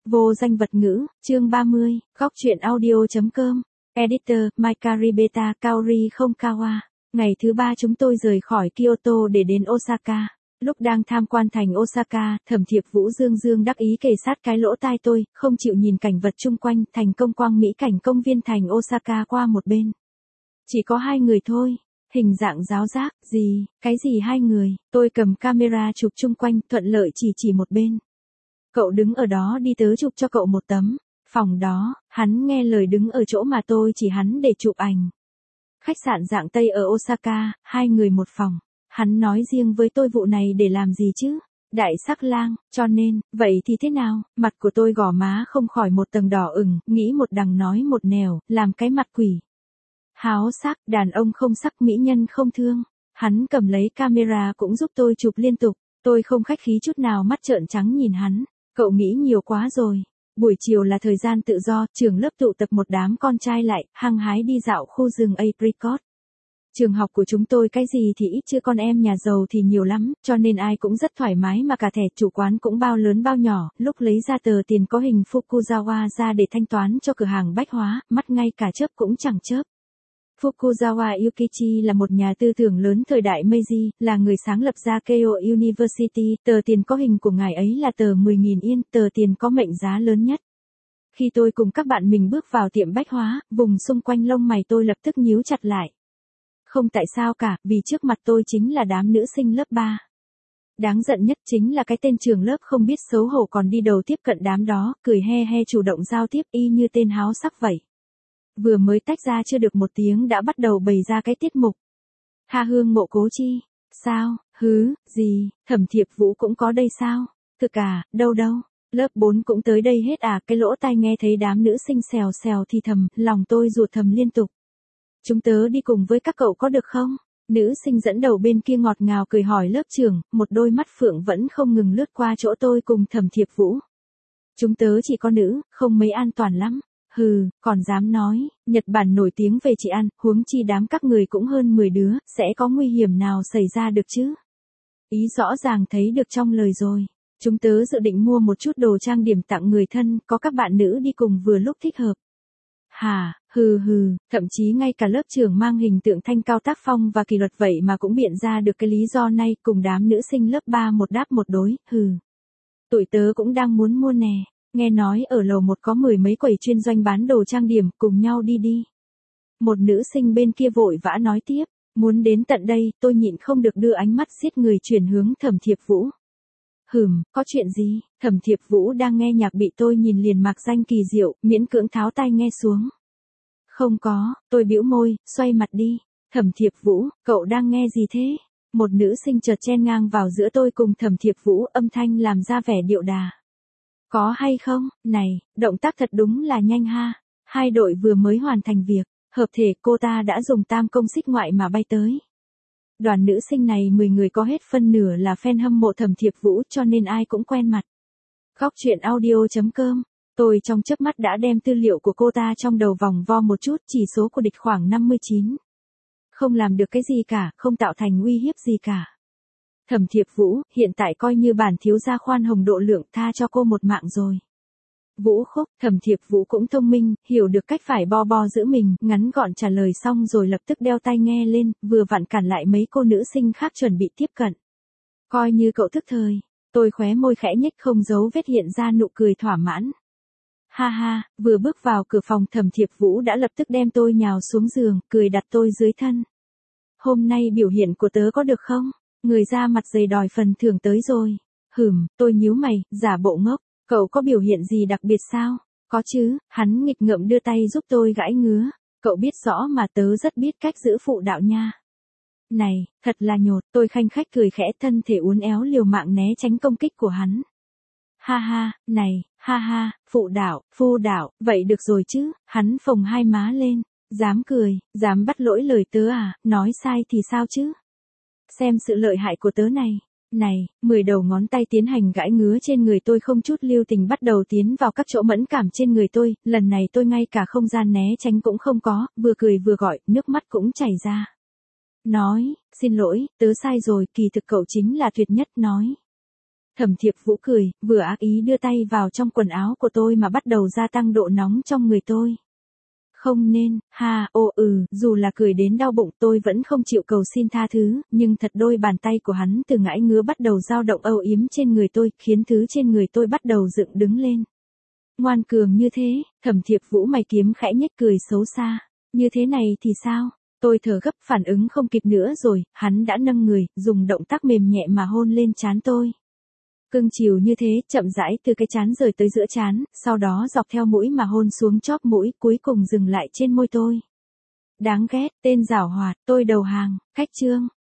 Vô danh vật ngữ, chương 30, góc truyện audio.com, editor, Maikari Kaori không Kawa. Ngày thứ 3 chúng tôi rời khỏi Kyoto để đến Osaka. Lúc đang tham quan thành Osaka, Thẩm Thiệp Vũ dương đắc ý kề sát cái lỗ tai tôi, không chịu nhìn cảnh vật chung quanh, thành công quang mỹ cảnh công viên thành Osaka qua một bên. Chỉ có 2 người thôi. Hình dạng giáo giác, gì, cái gì 2 người, tôi cầm camera chụp chung quanh, thuận lợi chỉ một bên. Cậu đứng ở đó đi tớ chụp cho cậu một tấm. Phòng đó, hắn nghe lời đứng ở chỗ mà tôi chỉ hắn để chụp ảnh. Khách sạn dạng Tây ở Osaka, 2 người một phòng. Hắn nói riêng với tôi vụ này để làm gì chứ? Đại sắc lang, cho nên, vậy thì thế nào? Mặt của tôi gò má không khỏi một tầng đỏ ửng, nghĩ một đằng nói một nẻo, làm cái mặt quỷ. Háo sắc, đàn ông không sắc mỹ nhân không thương. Hắn cầm lấy camera cũng giúp tôi chụp liên tục. Tôi không khách khí chút nào, mắt trợn trắng nhìn hắn. Cậu nghĩ nhiều quá rồi. Buổi chiều là thời gian tự do, trường lớp tụ tập một đám con trai lại, hăng hái đi dạo khu rừng apricot. Trường học của chúng tôi cái gì thì ít chứ con em nhà giàu thì nhiều lắm, cho nên ai cũng rất thoải mái mà cả thẻ chủ quán cũng bao lớn bao nhỏ, lúc lấy ra tờ tiền có hình Fukuzawa ra để thanh toán cho cửa hàng bách hóa, mắt ngay cả chớp cũng chẳng chớp. Fukuzawa Yukichi là một nhà tư tưởng lớn thời đại Meiji, là người sáng lập ra Keio University, tờ tiền có hình của ngài ấy là tờ 10.000 yên, tờ tiền có mệnh giá lớn nhất. Khi tôi cùng các bạn mình bước vào tiệm bách hóa, vùng xung quanh lông mày tôi lập tức nhíu chặt lại. Không tại sao cả, vì trước mặt tôi chính là đám nữ sinh lớp 3. Đáng giận nhất chính là cái tên trường lớp không biết xấu hổ còn đi đầu tiếp cận đám đó, cười he chủ động giao tiếp y như tên háo sắc vậy. Vừa mới tách ra chưa được một tiếng đã bắt đầu bày ra cái tiết mục. Hà Hương Mộ Cố Chi. Sao, gì, Thẩm Thiệp Vũ cũng có đây sao? Thực à, đâu. Lớp 4 cũng tới đây hết à, cái lỗ tai nghe thấy đám nữ sinh xèo thì thầm, lòng tôi ruột thầm liên tục. Chúng tớ đi cùng với các cậu có được không? Nữ sinh dẫn đầu bên kia ngọt ngào cười hỏi lớp trưởng, một đôi mắt phượng vẫn không ngừng lướt qua chỗ tôi cùng Thẩm Thiệp Vũ. Chúng tớ chỉ có nữ, không mấy an toàn lắm. Còn dám nói, Nhật Bản nổi tiếng về chị ăn, huống chi đám các người cũng hơn 10 đứa, sẽ có nguy hiểm nào xảy ra được chứ? Ý rõ ràng thấy được trong lời rồi. Chúng tớ dự định mua một chút đồ trang điểm tặng người thân, có các bạn nữ đi cùng vừa lúc thích hợp. Hả, thậm chí ngay cả lớp trưởng mang hình tượng thanh cao tác phong và kỷ luật vậy mà cũng biện ra được cái lý do này cùng đám nữ sinh lớp 3 một đáp một đối, Tụi tớ cũng đang muốn mua nè. Nghe nói ở lầu 1 có 10 mấy quầy chuyên doanh bán đồ trang điểm, cùng nhau đi. Một nữ sinh bên kia vội vã nói tiếp, muốn đến tận đây, tôi nhịn không được đưa ánh mắt giết người chuyển hướng Thẩm Thiệp Vũ. Có chuyện gì? Thẩm Thiệp Vũ đang nghe nhạc bị tôi nhìn liền mạc danh kỳ diệu, miễn cưỡng tháo tai nghe xuống. Không có, tôi bĩu môi, xoay mặt đi. Thẩm Thiệp Vũ, cậu đang nghe gì thế? Một nữ sinh chợt chen ngang vào giữa tôi cùng Thẩm Thiệp Vũ, âm thanh làm ra vẻ điệu đà. Có hay không? Này, động tác thật đúng là nhanh ha. 2 đội vừa mới hoàn thành việc, hợp thể cô ta đã dùng tam công xích ngoại mà bay tới. Đoàn nữ sinh này 10 người có hết phân nửa là fan hâm mộ Thẩm Thiệp Vũ cho nên ai cũng quen mặt. Góc truyện audio.com, tôi trong chớp mắt đã đem tư liệu của cô ta trong đầu vòng vo một chút, chỉ số của địch khoảng 59. Không làm được cái gì cả, không tạo thành uy hiếp gì cả. Thẩm Thiệp Vũ, hiện tại coi như bản thiếu gia khoan hồng độ lượng, tha cho cô một mạng rồi. Vũ Khúc, Thẩm Thiệp Vũ cũng thông minh, hiểu được cách phải bo giữ mình, ngắn gọn trả lời xong rồi lập tức đeo tai nghe lên, vừa vặn cản lại mấy cô nữ sinh khác chuẩn bị tiếp cận. Coi như cậu thức thời, tôi khóe môi khẽ nhếch không giấu vết hiện ra nụ cười thỏa mãn. Ha, vừa bước vào cửa phòng Thẩm Thiệp Vũ đã lập tức đem tôi nhào xuống giường, cười đặt tôi dưới thân. Hôm nay biểu hiện của tớ có được không? Người ra mặt dày đòi phần thưởng tới rồi. Tôi nhíu mày, giả bộ ngốc. Cậu có biểu hiện gì đặc biệt sao? Có chứ, hắn nghịch ngợm đưa tay giúp tôi gãi ngứa. Cậu biết rõ mà tớ rất biết cách giữ phụ đạo nha. Này, thật là nhột, tôi khanh khách cười khẽ, thân thể uốn éo liều mạng né tránh công kích của hắn. Phụ đạo, vậy được rồi chứ, hắn phồng 2 má lên. Dám cười, dám bắt lỗi lời tớ à, nói sai thì sao chứ? Xem sự lợi hại của tớ này, 10 đầu ngón tay tiến hành gãi ngứa trên người tôi không chút lưu tình bắt đầu tiến vào các chỗ mẫn cảm trên người tôi, lần này tôi ngay cả không gian né tránh cũng không có, vừa cười vừa gọi, nước mắt cũng chảy ra. Nói, xin lỗi, tớ sai rồi, kỳ thực cậu chính là tuyệt nhất, nói. Thẩm Thiệp Vũ cười, vừa ác ý đưa tay vào trong quần áo của tôi mà bắt đầu gia tăng độ nóng trong người tôi. Không nên, dù là cười đến đau bụng tôi vẫn không chịu cầu xin tha thứ, nhưng thật đôi bàn tay của hắn từ ngãi ngứa bắt đầu dao động âu yếm trên người tôi, khiến thứ trên người tôi bắt đầu dựng đứng lên. Ngoan cường như thế, Thẩm Thiệp Vũ mày kiếm khẽ nhếch cười xấu xa. Như thế này thì sao? Tôi thở gấp phản ứng không kịp nữa rồi, hắn đã nâng người, dùng động tác mềm nhẹ mà hôn lên trán tôi. Cưng chiều như thế, chậm rãi từ cái trán rời tới giữa trán, sau đó dọc theo mũi mà hôn xuống chóp mũi, cuối cùng dừng lại trên môi tôi. Đáng ghét, tên giảo hoạt, tôi đầu hàng, cách chương.